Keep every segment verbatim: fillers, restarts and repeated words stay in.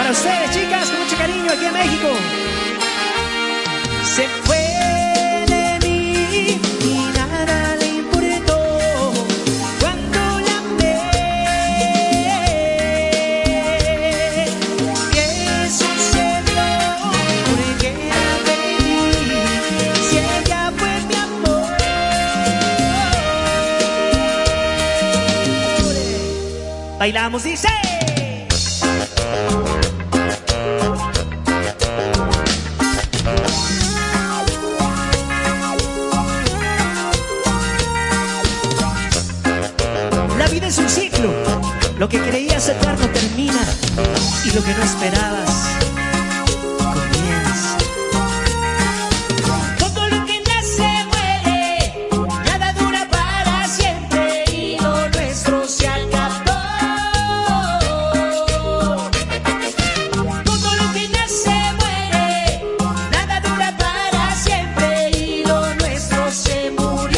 Para ustedes, chicas, con mucho cariño aquí en México. Se fue de mí y nada le importó cuando la amé. ¿Qué sucedió? ¿Por qué la perdí? Si ella fue mi amor. Bailamos, dice. La vida es un ciclo, lo que creías eterno termina y lo que no esperabas comienza. Todo lo que nace muere, nada dura para siempre y lo nuestro se acabó. Todo lo que nace muere, nada dura para siempre y lo nuestro se murió.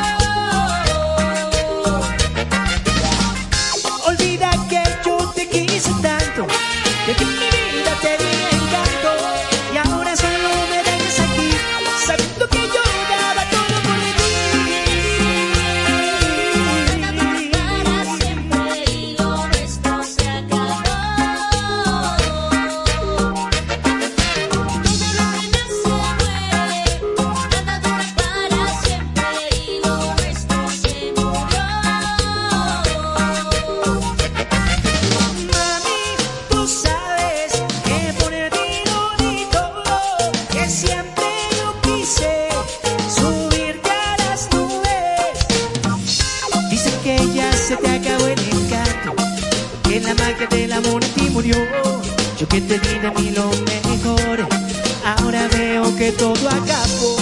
Olvida que yo te quise tanto, de que mi vida te di encanto, y ahora solo me dejas aquí, sabiendo que yo daba todo por ti. Para siempre y lo nuestro se acabó. Todo lo que nace muere, nada dura para siempre y lo nuestro se murió. Mami, tú sabes que por ti bonito, que siempre yo quise subirte a las nubes. Dicen que ya se te acabó el encanto, que la magia del amor en ti murió. Yo que te di de mí lo mejor, ahora veo que todo acabó.